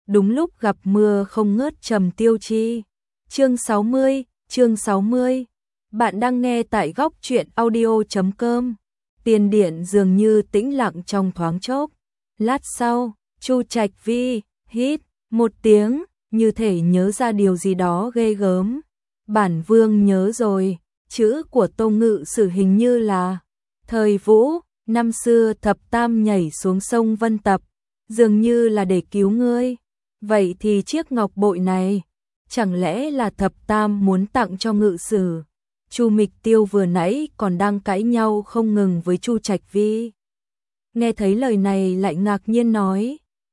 đúng lúc gặp mưa không ngớt trầm tiêu chi. Chương 60. Bạn đang nghe tại góc truyện audio.com. Tiền điện dường như tĩnh lặng trong thoáng chốc. Lát sau, Chu Trạch Vi hít một tiếng, như thể nhớ ra điều gì đó ghê gớm. Bản vương nhớ rồi, chữ của Tô Ngự Sử hình như là thời Vũ, năm xưa thập tam nhảy xuống sông Vân Tập, dường như là để cứu ngươi. Vậy thì chiếc ngọc bội này, chẳng lẽ là thập tam muốn tặng cho Ngự Sử? Chu Mịch Tiêu vừa nãy còn đang cãi nhau không ngừng với Chu Trạch Vi. Nghe thấy lời này lại ngạc nhiên nói,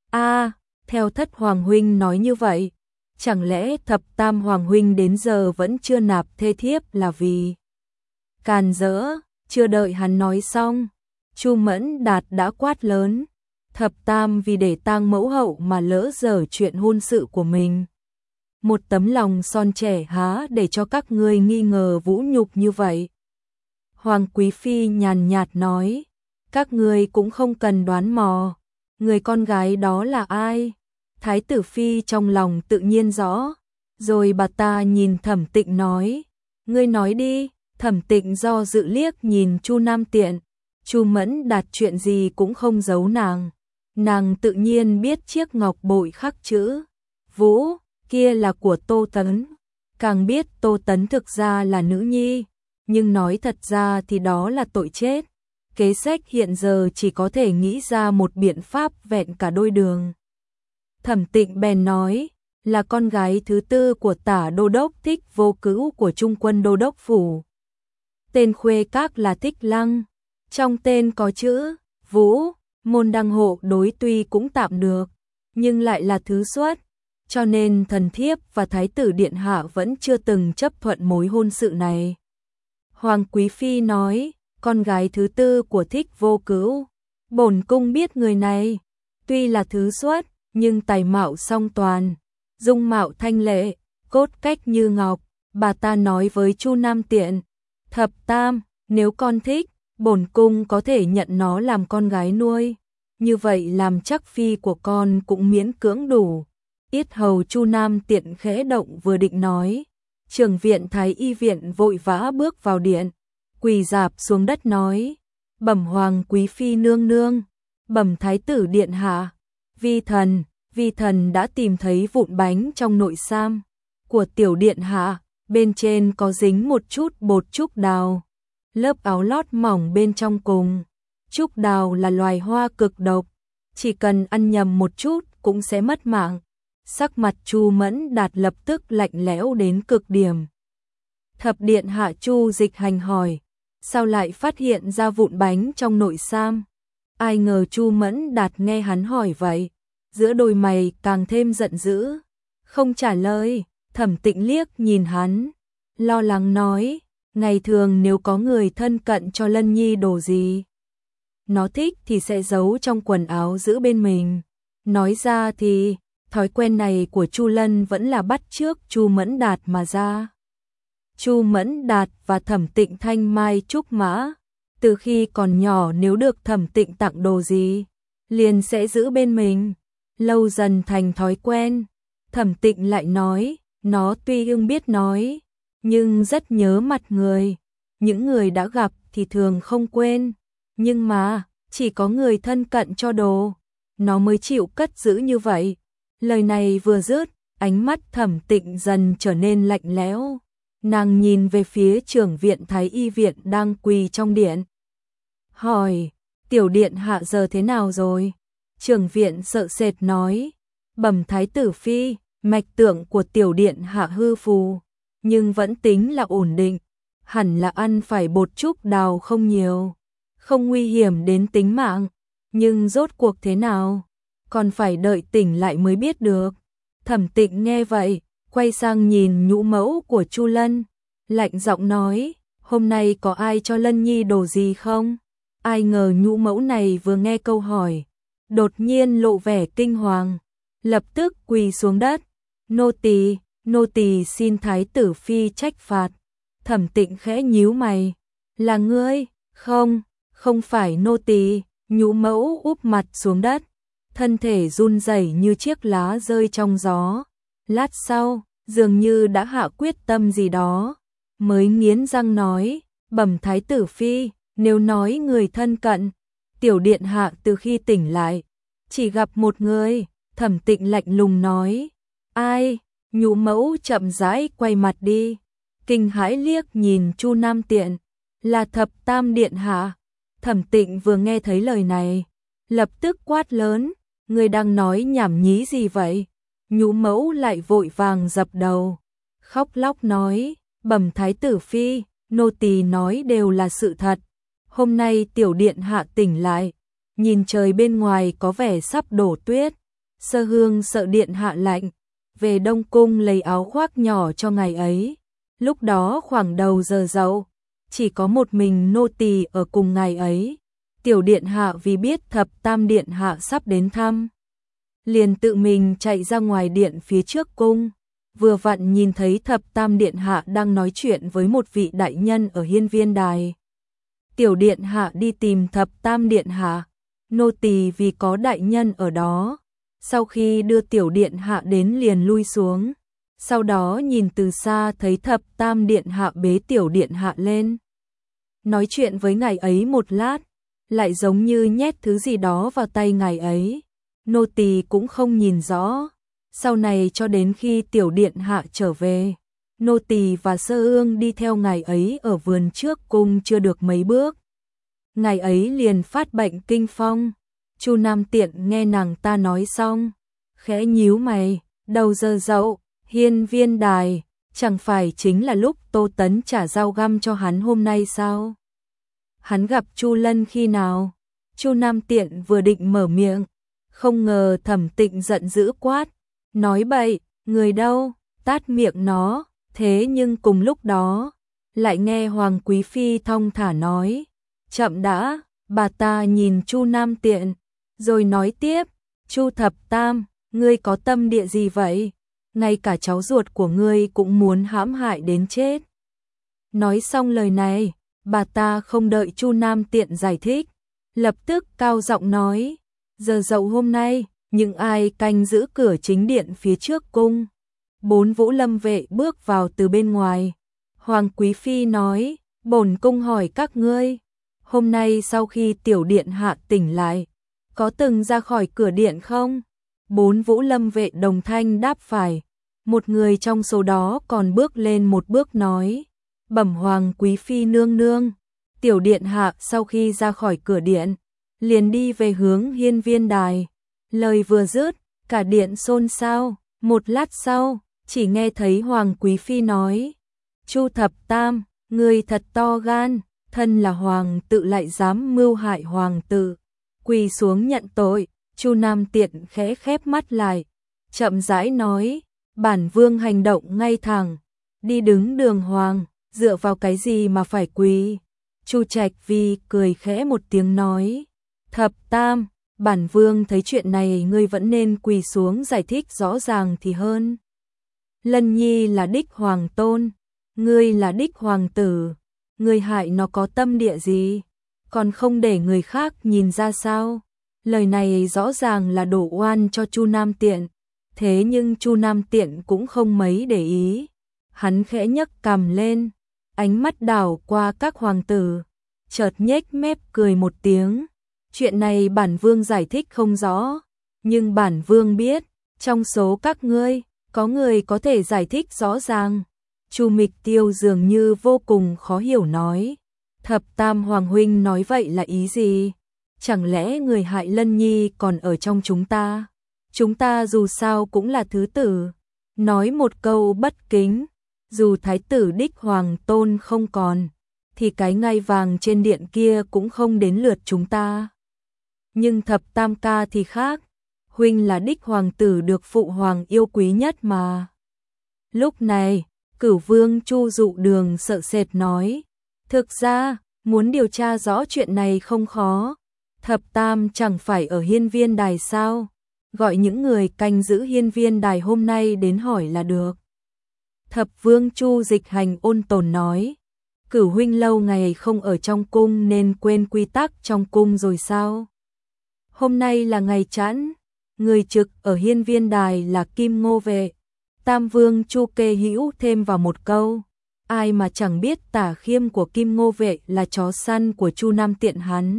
theo thất hoàng huynh nói như vậy, chẳng lẽ thập tam hoàng huynh đến giờ vẫn chưa nạp thê thiếp là vì... Càn rỡ, chưa đợi hắn nói xong, Chu Mẫn Đạt đã quát lớn, thập tam vì để tang mẫu hậu mà lỡ dở chuyện hôn sự của mình. Một tấm lòng son trẻ há để cho các ngươi nghi ngờ vũ nhục như vậy. Hoàng Quý Phi nhàn nhạt nói, các ngươi cũng không cần đoán mò, người con gái đó là ai? Thái tử Phi trong lòng tự nhiên rõ, rồi bà ta nhìn Thẩm Tịnh nói, ngươi nói đi. Thẩm Tịnh do dự liếc nhìn Chu Nam Tiện, Chu Mẫn Đạt chuyện gì cũng không giấu nàng tự nhiên biết chiếc ngọc bội khắc chữ Vũ kia là của Tô Tấn, càng biết Tô Tấn thực ra là nữ nhi, nhưng nói thật ra thì đó là tội chết. Kế sách hiện giờ chỉ có thể nghĩ ra một biện pháp vẹn cả đôi đường. Thẩm Tịnh bèn nói, là con gái thứ tư của Tả Đô Đốc Thích Vô Cữu của Trung quân Đô Đốc Phủ. Tên khuê các là Thích Lăng, trong tên có chữ Vũ, môn đăng hộ đối tuy cũng tạm được, nhưng lại là thứ xuất, cho nên thần thiếp và Thái tử Điện Hạ vẫn chưa từng chấp thuận mối hôn sự này. Hoàng Quý Phi nói, con gái thứ tư của Thích Vô Cữu, bổn cung biết người này, tuy là thứ xuất, nhưng tài mạo song toàn, dung mạo thanh lệ, cốt cách như ngọc. Bà ta nói với Chu Nam Tiện, thập tam, nếu con thích, bổn cung có thể nhận nó làm con gái nuôi, như vậy làm chắc phi của con cũng miễn cưỡng đủ. Yết hầu Chu Nam Tiện khẽ động vừa định nói, Trưởng viện Thái y viện vội vã bước vào điện, quỳ rạp xuống đất nói, bẩm Hoàng Quý Phi nương nương, bẩm Thái tử Điện Hạ, vi thần đã tìm thấy vụn bánh trong nội sam của tiểu Điện Hạ, bên trên có dính một chút bột trúc đào, lớp áo lót mỏng bên trong cùng. Trúc đào là loài hoa cực độc, chỉ cần ăn nhầm một chút cũng sẽ mất mạng. Sắc mặt Chu Mẫn Đạt lập tức lạnh lẽo đến cực điểm. Thập Điện Hạ Chu Dịch Hành hỏi, sao lại phát hiện ra vụn bánh trong nội sam? Ai ngờ Chu Mẫn Đạt nghe hắn hỏi vậy, giữa đôi mày càng thêm giận dữ, không trả lời. Thẩm Tịnh liếc nhìn hắn, lo lắng nói, ngày thường nếu có người thân cận cho Lân Nhi đồ gì, nó thích thì sẽ giấu trong quần áo giữ bên mình. Nói ra thì, thói quen này của Chu Lân vẫn là bắt chước Chu Mẫn Đạt mà ra. Chu Mẫn Đạt và Thẩm Tịnh thanh mai trúc mã, từ khi còn nhỏ nếu được Thẩm Tịnh tặng đồ gì, liền sẽ giữ bên mình, lâu dần thành thói quen. Thẩm Tịnh lại nói, nó tuy ưng biết nói, nhưng rất nhớ mặt người. Những người đã gặp thì thường không quên, nhưng mà chỉ có người thân cận cho đồ, nó mới chịu cất giữ như vậy. Lời này vừa dứt, ánh mắt Thẩm Tịnh dần trở nên lạnh lẽo. Nàng nhìn về phía Trưởng viện Thái y viện đang quỳ trong điện, hỏi, tiểu Điện Hạ giờ thế nào rồi? Trưởng viện sợ sệt nói, bẩm Thái tử Phi, mạch tượng của tiểu Điện Hạ hư phù, nhưng vẫn tính là ổn định, hẳn là ăn phải bột trúc đào không nhiều, không nguy hiểm đến tính mạng, nhưng rốt cuộc thế nào, còn phải đợi tỉnh lại mới biết được. Thẩm Tịnh nghe vậy, quay sang nhìn nhũ mẫu của Chu Lân, lạnh giọng nói, hôm nay có ai cho Lân Nhi đồ gì không? Ai ngờ nhũ mẫu này vừa nghe câu hỏi, đột nhiên lộ vẻ kinh hoàng, lập tức quỳ xuống đất, nô tỳ xin Thái tử Phi trách phạt. Thẩm Tịnh khẽ nhíu mày, là ngươi? Không phải nô tỳ. Nhũ mẫu úp mặt xuống đất, thân thể run rẩy như chiếc lá rơi trong gió. Lát sau, dường như đã hạ quyết tâm gì đó, mới nghiến răng nói, bẩm thái tử phi, nếu nói người thân cận, tiểu điện hạ từ khi tỉnh lại, chỉ gặp một người. Thẩm Tịnh lạnh lùng nói, ai? Nhũ mẫu chậm rãi quay mặt đi, kinh hãi liếc nhìn Chu Nam Tiện, là Thập Tam điện hạ. Thẩm Tịnh vừa nghe thấy lời này, lập tức quát lớn, người đang nói nhảm nhí gì vậy? Nhũ mẫu lại vội vàng dập đầu, khóc lóc nói, bẩm thái tử phi, nô tỳ nói đều là sự thật. Hôm nay tiểu điện hạ tỉnh lại, nhìn trời bên ngoài có vẻ sắp đổ tuyết, Sơ Hương sợ điện hạ lạnh, về Đông Cung lấy áo khoác nhỏ cho ngày ấy. Lúc đó khoảng đầu giờ dậu, chỉ có một mình nô tỳ ở cùng ngày ấy. Tiểu điện hạ vì biết Thập Tam điện hạ sắp đến thăm, liền tự mình chạy ra ngoài điện phía trước cung, vừa vặn nhìn thấy Thập Tam điện hạ đang nói chuyện với một vị đại nhân ở hiên viên đài. Tiểu điện hạ đi tìm Thập Tam điện hạ, nô tỳ vì có đại nhân ở đó, sau khi đưa tiểu điện hạ đến liền lui xuống, sau đó nhìn từ xa thấy Thập Tam điện hạ bế tiểu điện hạ lên, nói chuyện với ngài ấy một lát, lại giống như nhét thứ gì đó vào tay ngài ấy. Nô tỳ cũng không nhìn rõ. Sau này cho đến khi tiểu điện hạ trở về, nô tỳ và Sơ Hương đi theo ngài ấy ở vườn trước cung chưa được mấy bước, ngài ấy liền phát bệnh kinh phong. Chu Nam Tiện nghe nàng ta nói xong, khẽ nhíu mày, đầu giờ dậu, hiên viên đài, chẳng phải chính là lúc Tô Tấn trả dao găm cho hắn hôm nay sao? Hắn gặp Chu Lân khi nào? Chu Nam Tiện vừa định mở miệng, không ngờ Thẩm Tịnh giận dữ quát, nói bậy, người đâu, tát miệng nó. Thế nhưng cùng lúc đó, lại nghe Hoàng Quý Phi thong thả nói, chậm đã. Bà ta nhìn Chu Nam Tiện, rồi nói tiếp, Chu Thập Tam, ngươi có tâm địa gì vậy? Ngay cả cháu ruột của ngươi cũng muốn hãm hại đến chết. Nói xong lời này, bà ta không đợi Chu Nam Tiện giải thích, lập tức cao giọng nói, giờ dậu hôm nay, những ai canh giữ cửa chính điện phía trước cung? 4 Vũ Lâm vệ bước vào từ bên ngoài. Hoàng Quý Phi nói, bổn cung hỏi các ngươi, hôm nay sau khi tiểu điện hạ tỉnh lại, có từng ra khỏi cửa điện không? 4 Vũ Lâm vệ đồng thanh đáp phải. Một người trong số đó còn bước lên một bước nói, bẩm Hoàng Quý Phi nương nương, tiểu điện hạ sau khi ra khỏi cửa điện, liền đi về hướng hiên viên đài. Lời vừa dứt, cả điện xôn xao. Một lát sau, chỉ nghe thấy Hoàng Quý Phi nói, Chu Thập Tam, người thật to gan, thân là hoàng tự lại dám mưu hại hoàng tử, quỳ xuống nhận tội. Chu Nam Tiện khẽ khép mắt lại, chậm rãi nói, bản vương hành động ngay thẳng, đi đứng đường hoàng, dựa vào cái gì mà phải quỳ? Chu Trạch Vi cười khẽ một tiếng nói, Thập Tam, bản vương thấy chuyện này ngươi vẫn nên quỳ xuống giải thích rõ ràng thì hơn. Lân Nhi là đích hoàng tôn, ngươi là đích hoàng tử, ngươi hại nó có tâm địa gì, còn không để người khác nhìn ra sao? Lời này rõ ràng là đổ oan cho Chu Nam Tiện, thế nhưng Chu Nam Tiện cũng không mấy để ý. Hắn khẽ nhấc cằm lên, ánh mắt đảo qua các hoàng tử, chợt nhếch mép cười một tiếng. Chuyện này bản vương giải thích không rõ, nhưng bản vương biết, trong số các ngươi, có người có thể giải thích rõ ràng. Chu Mịch Tiêu dường như vô cùng khó hiểu nói, Thập Tam hoàng huynh nói vậy là ý gì? Chẳng lẽ người hại Lân Nhi còn ở trong chúng ta? Chúng ta dù sao cũng là thứ tử. Nói một câu bất kính, dù thái tử đích hoàng tôn không còn, thì cái ngai vàng trên điện kia cũng không đến lượt chúng ta. Nhưng Thập Tam ca thì khác, huynh là đích hoàng tử được phụ hoàng yêu quý nhất mà. Lúc này, Cửu Vương Chu Dụ Đường sợ sệt nói, thực ra, muốn điều tra rõ chuyện này không khó. Thập Tam chẳng phải ở hiên viên đài sao? Gọi những người canh giữ hiên viên đài hôm nay đến hỏi là được. Thập Vương Chu Dịch Hành ôn tồn nói, Cửu huynh lâu ngày không ở trong cung nên quên quy tắc trong cung rồi sao? Hôm nay là ngày chẵn, người trực ở hiên viên đài là Kim Ngô Vệ. Tam Vương Chu Kê Hữu thêm vào một câu, ai mà chẳng biết tả khiêm của Kim Ngô Vệ là chó săn của Chu Nam Tiện hắn.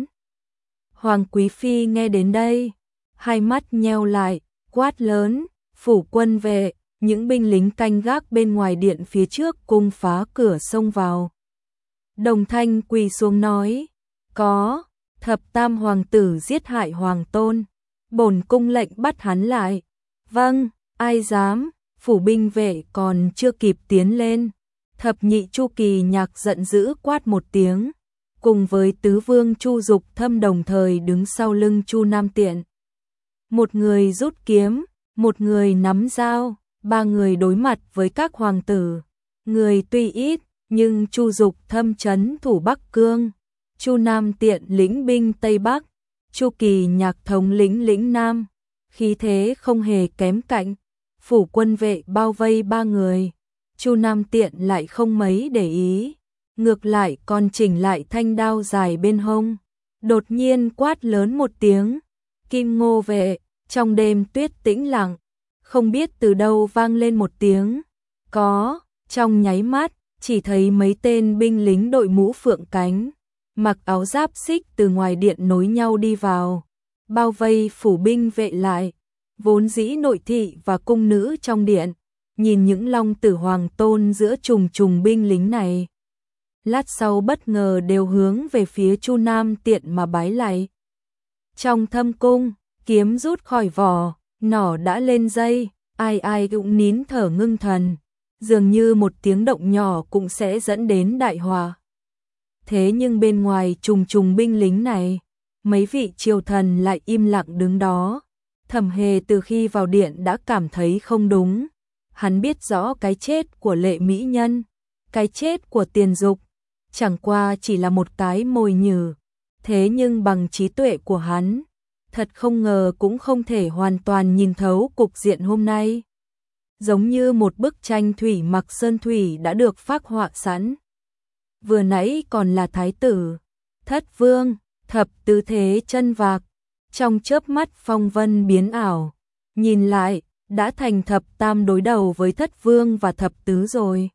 Hoàng Quý Phi nghe đến đây, hai mắt nheo lại, quát lớn, phủ quân vệ, những binh lính canh gác bên ngoài điện phía trước cung phá cửa xông vào. Đồng Thanh quỳ xuống nói, có, thập tam hoàng tử giết hại hoàng tôn, bổn cung lệnh bắt hắn lại. Vâng, ai dám, phủ binh vệ còn chưa kịp tiến lên. Thập nhị Chu Kỳ Nhạc giận dữ quát một tiếng, cùng với tứ vương Chu Dục Thâm đồng thời đứng sau lưng Chu Nam Tiện. Một người rút kiếm, một người nắm dao, ba người đối mặt với các hoàng tử. Người tuy ít, nhưng Chu Dục Thâm trấn thủ Bắc Cương, Chu Nam Tiện lĩnh binh Tây Bắc, Chu Kỳ Nhạc thống lĩnh lĩnh Nam, khí thế không hề kém cạnh. Phủ quân vệ bao vây ba người, Chu Nam Tiện lại không mấy để ý, ngược lại còn chỉnh lại thanh đao dài bên hông, đột nhiên quát lớn một tiếng, Kim Ngô Vệ. Trong đêm tuyết tĩnh lặng, không biết từ đâu vang lên một tiếng, có, trong nháy mắt, chỉ thấy mấy tên binh lính đội mũ phượng cánh, mặc áo giáp xích từ ngoài điện nối nhau đi vào, bao vây phủ binh vệ lại. Vốn dĩ nội thị và cung nữ trong điện, nhìn những long tử hoàng tôn giữa trùng trùng binh lính này. Lát sau bất ngờ đều hướng về phía Chu Nam Tiện mà bái lạy. Trong thâm cung, kiếm rút khỏi vỏ, nỏ đã lên dây, ai ai cũng nín thở ngưng thần, dường như một tiếng động nhỏ cũng sẽ dẫn đến đại họa. Thế nhưng bên ngoài trùng trùng binh lính này, mấy vị triều thần lại im lặng đứng đó. Thẩm Hề từ khi vào điện đã cảm thấy không đúng. Hắn biết rõ cái chết của Lệ mỹ nhân, cái chết của Tiền Dục, chẳng qua chỉ là một cái mồi nhử. Thế nhưng bằng trí tuệ của hắn, thật không ngờ cũng không thể hoàn toàn nhìn thấu cục diện hôm nay. Giống như một bức tranh thủy mặc sơn thủy đã được phác họa sẵn. Vừa nãy còn là thái tử, thất vương, thập tứ thế chân vạc. Trong chớp mắt phong vân biến ảo, nhìn lại, đã thành thập tam đối đầu với thất vương và thập tứ rồi.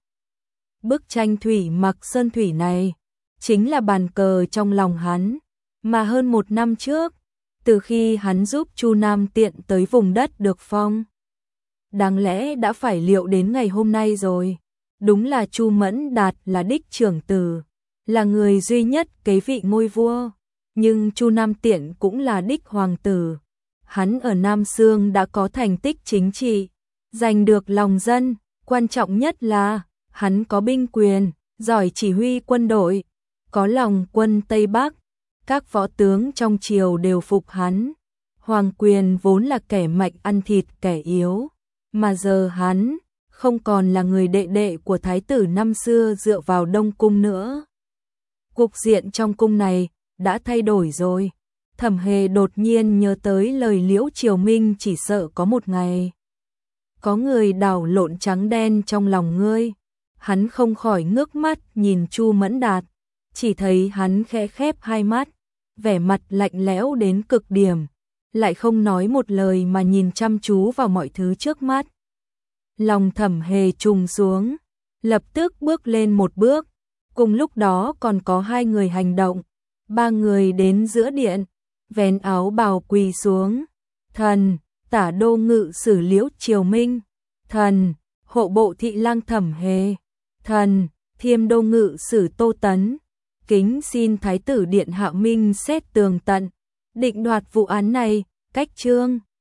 Bức tranh thủy mặc sơn thủy này, chính là bàn cờ trong lòng hắn, mà hơn một năm trước, từ khi hắn giúp Chu Nam Tiện tới vùng đất được phong. Đáng lẽ đã phải liệu đến ngày hôm nay rồi, đúng là Chu Mẫn Đạt là đích trưởng tử, là người duy nhất kế vị ngôi vua. Nhưng Chu Nam Tiện cũng là đích hoàng tử. Hắn ở Nam Xương đã có thành tích chính trị, giành được lòng dân, quan trọng nhất là hắn có binh quyền, giỏi chỉ huy quân đội, có lòng quân Tây Bắc, các võ tướng trong triều đều phục hắn. Hoàng quyền vốn là kẻ mạnh ăn thịt kẻ yếu, mà giờ hắn không còn là người đệ đệ của thái tử năm xưa dựa vào Đông Cung nữa. Cục diện trong cung này đã thay đổi rồi. Thẩm Hề đột nhiên nhớ tới lời Liễu Triều Minh chỉ sợ có một ngày có người đảo lộn trắng đen trong lòng ngươi. Hắn không khỏi ngước mắt nhìn Chu Mẫn Đạt, chỉ thấy hắn khẽ khép hai mắt, vẻ mặt lạnh lẽo đến cực điểm, lại không nói một lời mà nhìn chăm chú vào mọi thứ trước mắt. Lòng Thẩm Hề trùng xuống, lập tức bước lên một bước, cùng lúc đó còn có hai người hành động. Ba người đến giữa điện, vén áo bào quỳ xuống. Thần, Tả đô ngự sử Liễu Triều Minh. Thần, hộ bộ thị lang Thẩm Hề. Thần, thiêm đô ngự sử Tô Tấn. Kính xin Thái tử Điện Hạ minh xét tường tận, định đoạt vụ án này, cách trương.